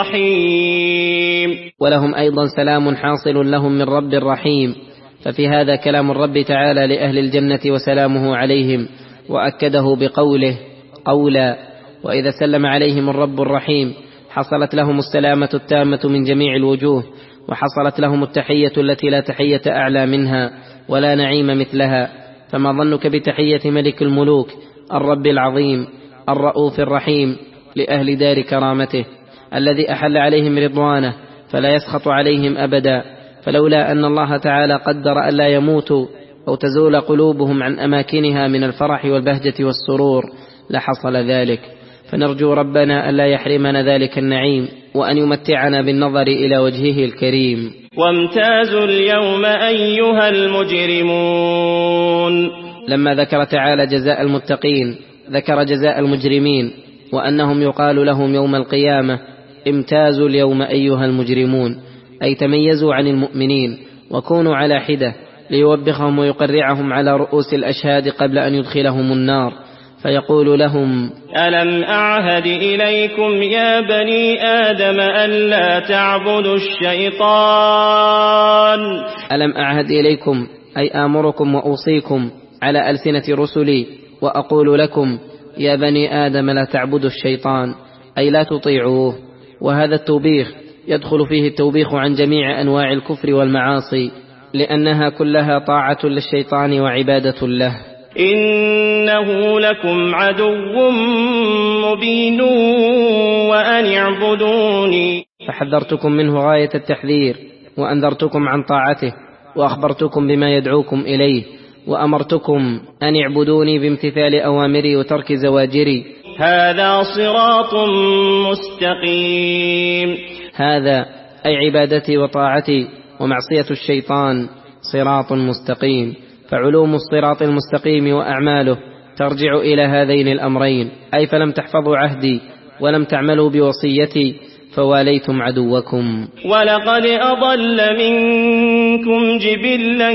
رحيم. ولهم أيضا سلام حاصل لهم من رب رحيم، ففي هذا كلام الرب تعالى لأهل الجنة وسلامه عليهم، وأكده بقوله قولا: وإذا سلم عليهم الرب الرحيم حصلت لهم السلامة التامة من جميع الوجوه، وحصلت لهم التحية التي لا تحية أعلى منها ولا نعيم مثلها. فما ظنك بتحية ملك الملوك الرب العظيم الرؤوف الرحيم لأهل دار كرامته، الذي أحل عليهم رضوانه فلا يسخط عليهم أبدا. فلولا أن الله تعالى قدر ألا يموتوا أو تزول قلوبهم عن أماكنها من الفرح والبهجة والسرور لحصل ذلك. فنرجو ربنا ألا يحرمنا ذلك النعيم، وأن يمتعنا بالنظر إلى وجهه الكريم. وامتازوا اليوم أيها المجرمون. لما ذكر تعالى جزاء المتقين ذكر جزاء المجرمين، وأنهم يقال لهم يوم القيامة: امتازوا اليوم أيها المجرمون، أي تميزوا عن المؤمنين وكونوا على حدة، ليوبخهم ويقرعهم على رؤوس الأشهاد قبل أن يدخلهم النار، فيقول لهم: ألم أعهد إليكم يا بني آدم ألا تعبدوا الشيطان. ألم أعهد إليكم، أي آمركم وأوصيكم على ألسنة رسلي، وأقول لكم يا بني آدم لا تعبدوا الشيطان، أي لا تطيعوه. وهذا التوبيخ يدخل فيه التوبيخ عن جميع أنواع الكفر والمعاصي، لأنها كلها طاعة للشيطان وعبادة له. إنه لكم عدو مبين وأن اعبدوني. فحذرتكم منه غاية التحذير، وأنذرتكم عن طاعته، وأخبرتكم بما يدعوكم إليه، وأمرتكم أن اعبدوني بامتثال أوامري وترك زواجري. هذا صراط مستقيم. هذا أي عبادتي وطاعتي ومعصية الشيطان صراط مستقيم. فعلوم الصراط المستقيم وأعماله ترجع إلى هذين الأمرين، أي فلم تحفظوا عهدي ولم تعملوا بوصيتي فواليتم عدوكم. ولقد أضل منكم جبلا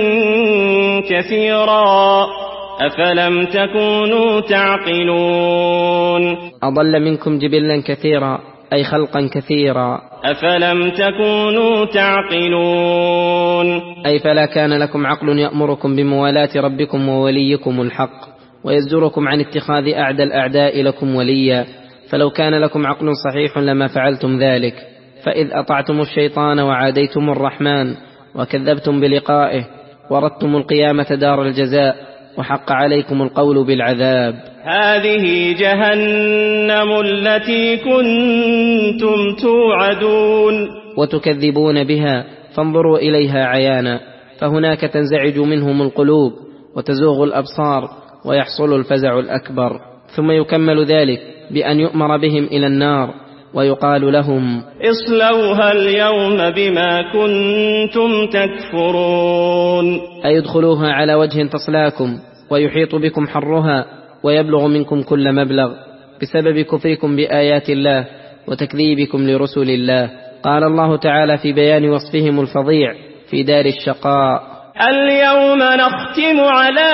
كثيرا أفلم تكونوا تعقلون. أضل منكم جبلا كثيرا أي خلقا كثيرا. أفلم تكونوا تعقلون، أي فلا كان لكم عقل يأمركم بموالاة ربكم ووليكم الحق، ويزجركم عن اتخاذ أعدى الأعداء لكم وليا. فلو كان لكم عقل صحيح لما فعلتم ذلك. فإذ أطعتم الشيطان وعاديتم الرحمن وكذبتم بلقائه وردتم القيامة دار الجزاء وحق عليكم القول بالعذاب. هذه جهنم التي كنتم توعدون. وتكذبون بها فانظروا إليها عيانا، فهناك تنزعج منهم القلوب وتزوغ الأبصار ويحصل الفزع الأكبر. ثم يكمل ذلك بأن يؤمر بهم إلى النار ويقال لهم: اصلوها اليوم بما كنتم تكفرون. أي ادخلوها على وجه تصلاكم ويحيط بكم حرها ويبلغ منكم كل مبلغ بسبب كفركم بآيات الله وتكذيبكم لرسل الله. قال الله تعالى في بيان وصفهم الفظيع في دار الشقاء: اليوم نختم على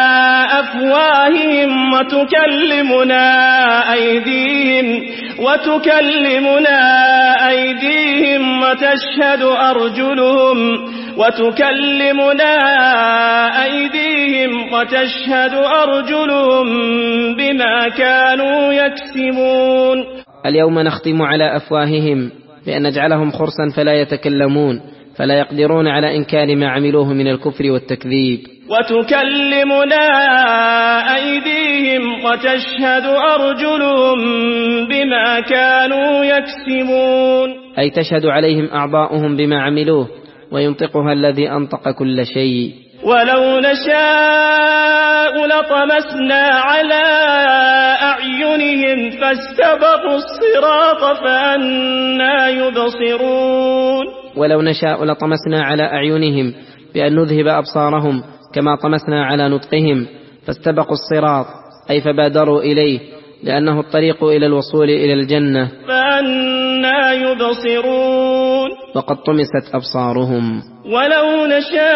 أفواههم وتكلمنا أيديهم وتكلمنا أيديهم وتشهد أرجلهم وتكلمنا أيديهم وتشهد أرجلهم بما كانوا يكسبون. اليوم نختم على أفواههم بأن نجعلهم خرسا فلا يتكلمون، فلا يقدرون على إنكار ما عملوه من الكفر والتكذيب. وتكلمنا أيديهم وتشهد أرجلهم بما كانوا يكسبون، أي تشهد عليهم أعضاؤهم بما عملوه، وينطقها الذي أنطق كل شيء. ولو نشاء لطمسنا على أعينهم فاستبقوا الصراط فأنى يبصرون. ولو نشاء لطمسنا على أعينهم بأن نذهب أبصارهم كما طمسنا على نطقهم، فاستبقوا الصراط أي فبادروا إليه، لأنه الطريق إلى الوصول إلى الجنة، فأنى يبصرون. وقد طمست أبصارهم. ولو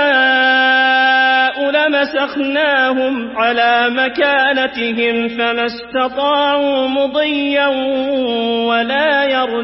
نشاء لمسخناهم على مكانتهم فما استطاعوا مضيا ولا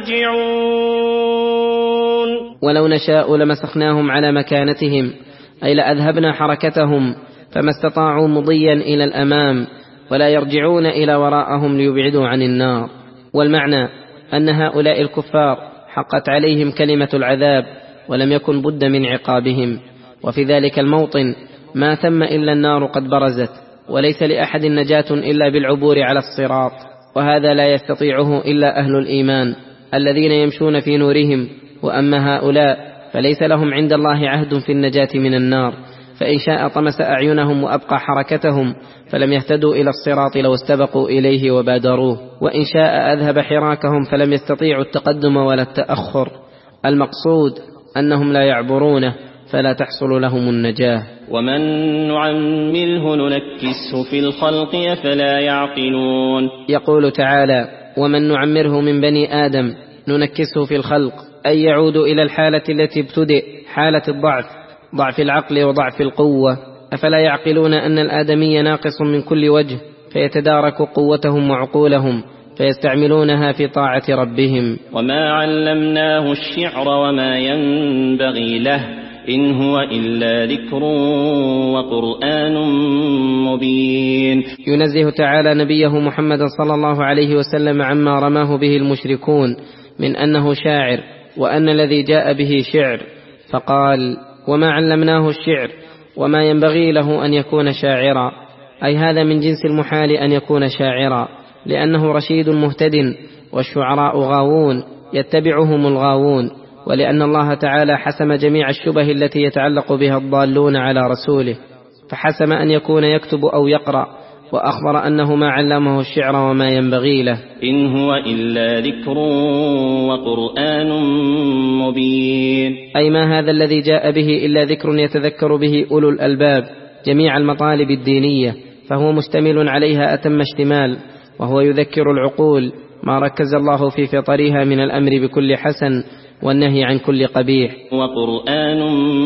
يرجعون. ولو نشاء لمسخناهم على مكانتهم أي لأذهبنا حركتهم، فما استطاعوا مضيا إلى الأمام ولا يرجعون إلى وراءهم ليبعدوا عن النار. والمعنى أن هؤلاء الكفار حقت عليهم كلمة العذاب، ولم يكن بد من عقابهم، وفي ذلك الموطن ما ثم إلا النار قد برزت، وليس لأحد نجاة إلا بالعبور على الصراط، وهذا لا يستطيعه إلا أهل الإيمان الذين يمشون في نورهم. وأما هؤلاء فليس لهم عند الله عهد في النجاة من النار، فإن شاء طمس أعينهم وأبقى حركتهم، فلم يهتدوا إلى الصراط لو استبقوا إليه وبادروه، وإن شاء أذهب حراكهم فلم يستطيعوا التقدم ولا التأخر. المقصود أنهم لا يعبرونه، فلا تحصل لهم النجاة. ومن نعمله ننكسه في الخلق أفلا يعقلون. يقول تعالى: ومن نعمره من بني آدم ننكسه في الخلق، أي يعود إلى الحالة التي ابتدئ، حالة الضعف، ضعف العقل وضعف القوة. أفلا يعقلون أن الآدمي ناقص من كل وجه، فيتدارك قوتهم وعقولهم فيستعملونها في طاعة ربهم. وما علمناه الشعر وما ينبغي له إن هو إلا ذكر وقرآن مبين. ينزه تعالى نبيه محمد صلى الله عليه وسلم عما رماه به المشركون من أنه شاعر، وأن الذي جاء به شعر، فقال: وما علمناه الشعر وما ينبغي له أن يكون شاعرا، أي هذا من جنس المحال أن يكون شاعرا، لأنه رشيد مهتد، والشعراء غاوون يتبعهم الغاوون، ولأن الله تعالى حسم جميع الشبه التي يتعلق بها الضالون على رسوله، فحسم أن يكون يكتب أو يقرأ، وأخبر أنه ما علمه الشعر وما ينبغي له. إن هو إلا ذكر وقرآن مبين، أي ما هذا الذي جاء به إلا ذكر يتذكر به أولو الألباب جميع المطالب الدينية، فهو مشتمل عليها أتم اشتمال، وهو يذكر العقول ما ركز الله في فطرها من الأمر بكل حسن والنهي عن كل قبيح. وقرآن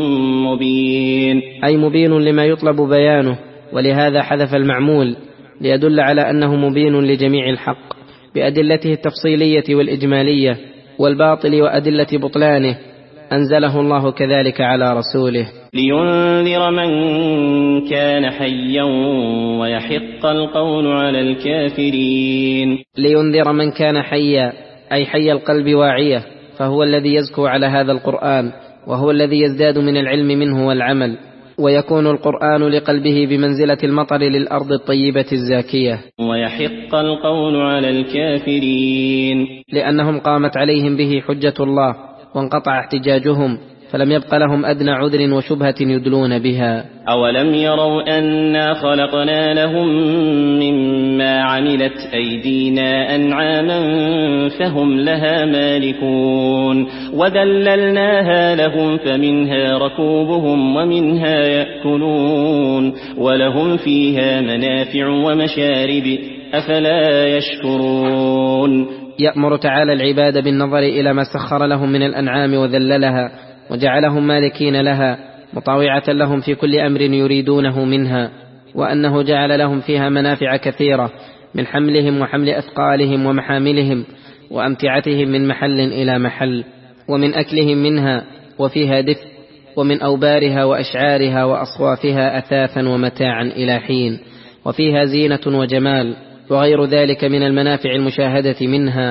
مبين، أي مبين لما يطلب بيانه، ولهذا حذف المعمول ليدل على أنه مبين لجميع الحق بأدلته التفصيلية والإجمالية والباطل وأدلة بطلانه، أنزله الله كذلك على رسوله لينذر من كان حيا ويحق القول على الكافرين. لينذر من كان حيا أي حي القلب واعية، فهو الذي يزكو على هذا القرآن، وهو الذي يزداد من العلم منه والعمل، ويكون القرآن لقلبه بمنزلة المطر للأرض الطيبة الزاكية. ويحق القول على الكافرين، لأنهم قامت عليهم به حجة الله وانقطع احتجاجهم، فلم يبق لهم أدنى عذر وشبهة يدلون بها. أولم يروا أنا خلقنا لهم مما عملت أيدينا أنعاما فهم لها مالكون وذللناها لهم فمنها ركوبهم ومنها يأكلون ولهم فيها منافع ومشارب أفلا يشكرون. يأمر تعالى العباد بالنظر إلى ما سخر لهم من الأنعام وذللها وجعلهم مالكين لها مطاوعة لهم في كل أمر يريدونه منها، وأنه جعل لهم فيها منافع كثيرة من حملهم وحمل أثقالهم ومحاملهم وأمتعتهم من محل إلى محل، ومن أكلهم منها وفيها دفء، ومن أوبارها وأشعارها وأصوافها أثاثا ومتاعا إلى حين، وفيها زينة وجمال وغير ذلك من المنافع المشاهدة منها.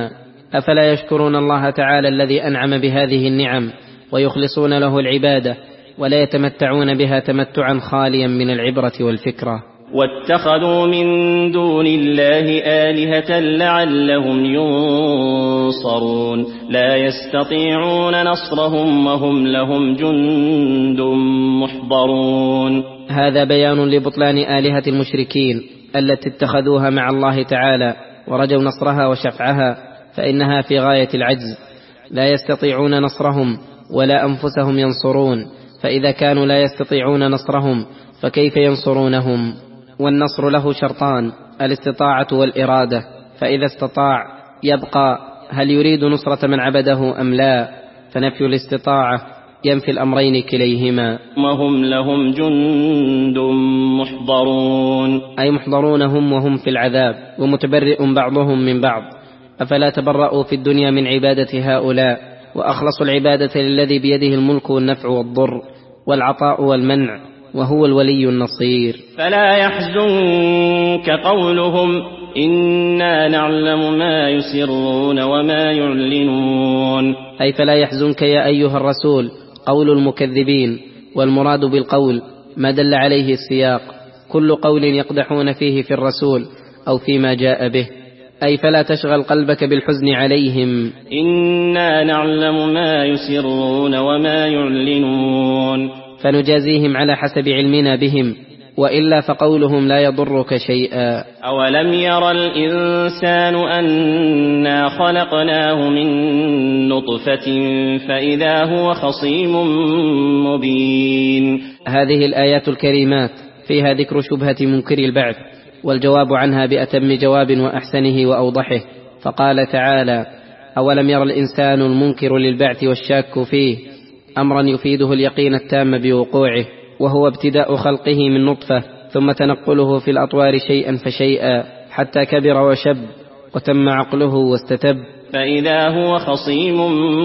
أفلا يشكرون الله تعالى الذي أنعم بهذه النعم ويخلصون له العبادة ولا يتمتعون بها تمتعا خاليا من العبرة والفكرة؟ واتخذوا من دون الله آلهة لعلهم ينصرون لا يستطيعون نصرهم وهم لهم جند محضرون. هذا بيان لبطلان آلهة المشركين التي اتخذوها مع الله تعالى ورجوا نصرها وشفعها، فإنها في غاية العجز، لا يستطيعون نصرهم ولا أنفسهم ينصرون، فإذا كانوا لا يستطيعون نصرهم فكيف ينصرونهم؟ والنصر له شرطان: الاستطاعة والإرادة، فإذا استطاع يبقى هل يريد نصرة من عبده أم لا، فنفي الاستطاعة ينفي الأمرين كليهما. وهم لهم جند محضرون، أي محضرون هم وهم في العذاب، ومتبرئ بعضهم من بعض. أفلا تبرأوا في الدنيا من عبادة هؤلاء وأخلصوا العبادة للذي بيده الملك والنفع والضر والعطاء والمنع، وهو الولي النصير. فلا يحزنك قولهم إنا نعلم ما يسرون وما يعلنون، أي فلا يحزنك يا أيها الرسول قول المكذبين، والمراد بالقول ما دل عليه السياق، كل قول يقدحون فيه في الرسول أو فيما جاء به، أي فلا تشغل قلبك بالحزن عليهم. إنا نعلم ما يسرون وما يعلنون، فنجازيهم على حسب علمنا بهم، وإلا فقولهم لا يضرك شيئا. أولم ير الإنسان أنا خلقناه من نطفة فإذا هو خصيم مبين. هذه الآيات الكريمات فيها ذكر شبهة منكر البعث والجواب عنها بأتم جواب وأحسنه وأوضحه، فقال تعالى: أولم ير الإنسان المنكر للبعث والشاك فيه أمرا يفيده اليقين التام بوقوعه، وهو ابتداء خلقه من نطفة ثم تنقله في الأطوار شيئا فشيئا حتى كبر وشب وتم عقله واستتب، فإذا هو خصيم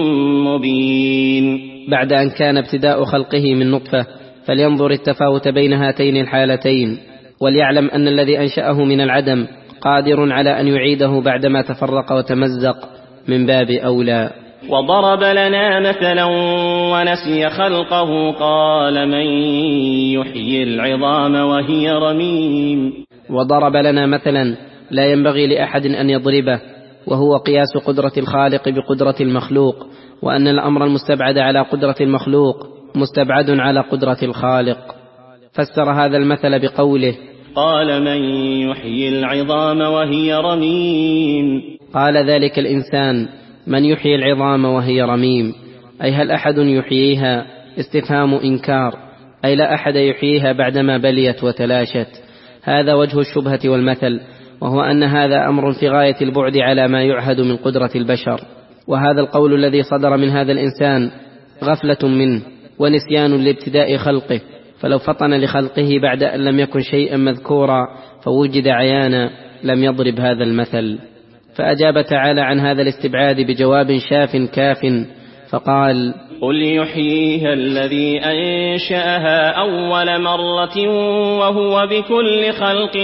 مبين. بعد أن كان ابتداء خلقه من نطفة فلينظر التفاوت بين هاتين الحالتين، وليعلم أن الذي أنشأه من العدم قادر على أن يعيده بعدما تفرق وتمزق من باب أولى. وضرب لنا مثلا ونسي خلقه قال من يحيي العظام وهي رميم. وضرب لنا مثلا لا ينبغي لأحد أن يضربه، وهو قياس قدرة الخالق بقدرة المخلوق، وأن الأمر المستبعد على قدرة المخلوق مستبعد على قدرة الخالق. فسر هذا المثل بقوله: قال من يحيي العظام وهي رميم. قال ذلك الإنسان: من يحيي العظام وهي رميم، أي هل أحد يحييها؟ استفهام إنكار، أي لا أحد يحييها بعدما بليت وتلاشت. هذا وجه الشبهة والمثل، وهو أن هذا أمر في غاية البعد على ما يعهد من قدرة البشر، وهذا القول الذي صدر من هذا الإنسان غفلة منه ونسيان لابتداء خلقه، فلو فطن لخلقه بعد أن لم يكن شيئا مذكورا فوجد عيانا لم يضرب هذا المثل. فأجاب تعالى عن هذا الاستبعاد بجواب شاف كاف فقال: قل يحييها الذي أنشأها أول مرة وهو بكل خلق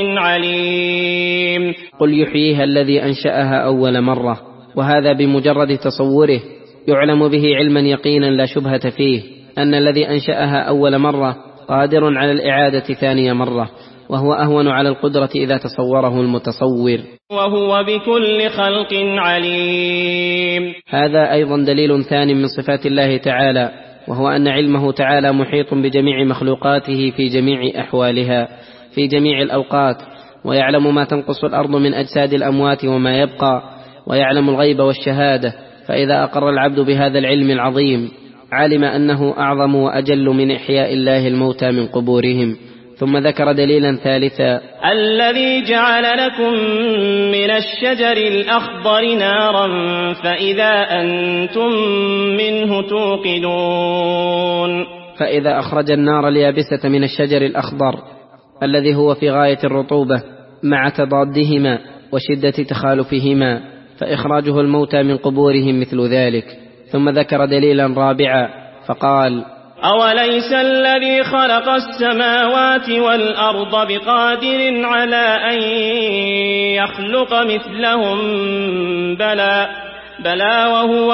عليم. قل يحييها الذي أنشأها أول مرة، وهذا بمجرد تصوره يعلم به علما يقينا لا شبهة فيه أن الذي أنشأها أول مرة قادر على الإعادة ثانية مرة، وهو أهون على القدرة إذا تصوره المتصور. وهو بكل خلق عليم. هذا أيضا دليل ثاني من صفات الله تعالى، وهو أن علمه تعالى محيط بجميع مخلوقاته في جميع أحوالها في جميع الأوقات، ويعلم ما تنقص الأرض من أجساد الأموات وما يبقى، ويعلم الغيب والشهادة. فإذا أقر العبد بهذا العلم العظيم علم أنه أعظم وأجل من إحياء الله الموتى من قبورهم. ثم ذكر دليلا ثالثا: الذي جعل لكم من الشجر الأخضر نارا فإذا أنتم منه توقدون. فإذا أخرج النار اليابسة من الشجر الأخضر الذي هو في غاية الرطوبة مع تضادهما وشدة تخالفهما، فإخراجه الموتى من قبورهم مثل ذلك. ثم ذكر دليلا رابعا فقال: أوليس الذي خلق السماوات والأرض بقادر على أن يخلق مثلهم بلى بلى وهو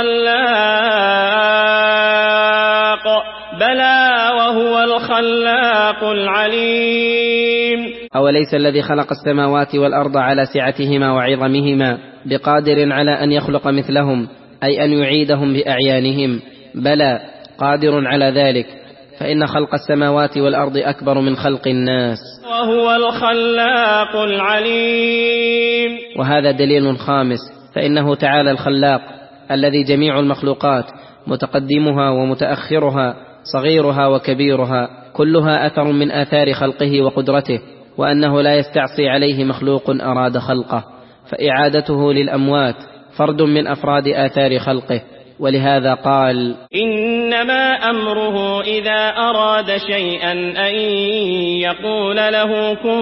الخلاق بلى وهو الخلاق العليم. أوليس الذي خلق السماوات والأرض على سعتهما وعظمهما بقادر على أن يخلق مثلهم، أي أن يعيدهم بأعيانهم؟ بلى قادر على ذلك، فإن خلق السماوات والأرض أكبر من خلق الناس، وهو الخلاق العليم. وهذا دليل خامس، فإنه تعالى الخلاق الذي جميع المخلوقات متقدمها ومتأخرها صغيرها وكبيرها كلها أثر من آثار خلقه وقدرته، وأنه لا يستعصي عليه مخلوق أراد خلقه، فإعادته للأموات فرد من أفراد آثار خلقه. ولهذا قال: إنما أمره إذا أراد شيئا أن يقول له كن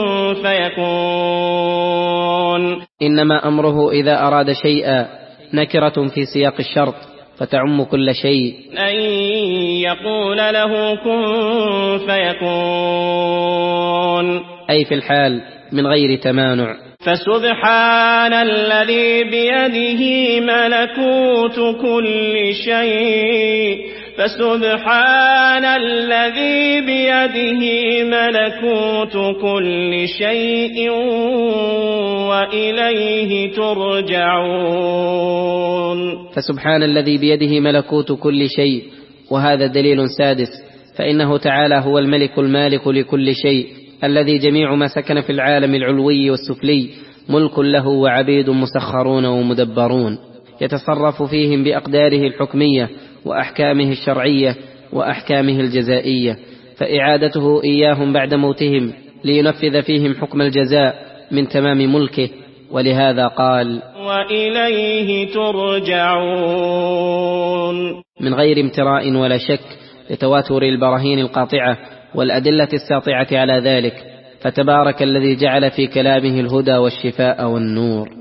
فيكون. إنما أمره إذا أراد شيئا نكرة في سياق الشرط فتعم كل شيء، أن يقول له كن فيكون، أي في الحال من غير تمانع. فسبحان الذي بيده ملكوت كل شيء فسبحان الذي بيده ملكوت كل شيء وإليه ترجعون. فسبحان الذي بيده ملكوت كل شيء، وهذا دليل سادس، فإنه تعالى هو الملك المالك لكل شيء، الذي جميع ما سكن في العالم العلوي والسفلي ملك له وعبيد مسخرون ومدبرون، يتصرف فيهم بأقداره الحكمية وأحكامه الشرعية وأحكامه الجزائية، فإعادته إياهم بعد موتهم لينفذ فيهم حكم الجزاء من تمام ملكه. ولهذا قال: وإليه ترجعون، من غير امتراء ولا شك، لتواتر البراهين القاطعة والأدلة الساطعة على ذلك. فتبارك الذي جعل في كلامه الهدى والشفاء والنور.